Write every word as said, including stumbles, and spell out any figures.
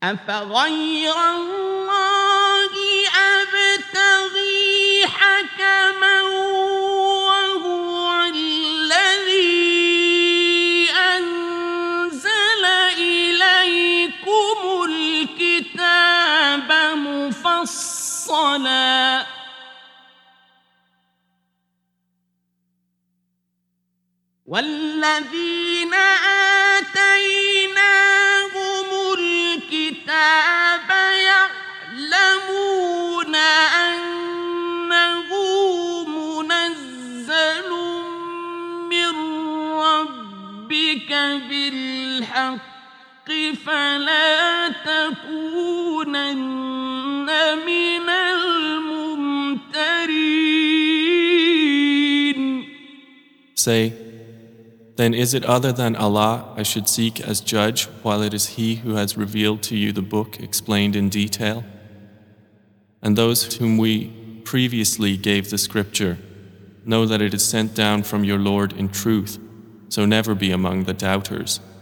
أفغير الله أبتغي حكما وهو الذي أنزل إليكم الكتاب مفصلا والذين آتيناهم الكتاب يعلمون أنه منزل من ربك بالحق فلا تكونن من الممترين. Say, then is it other than Allah I should seek as judge while it is He who has revealed to you the book explained in detail? And those whom we previously gave the scripture know that it is sent down from your Lord in truth, so never be among the doubters.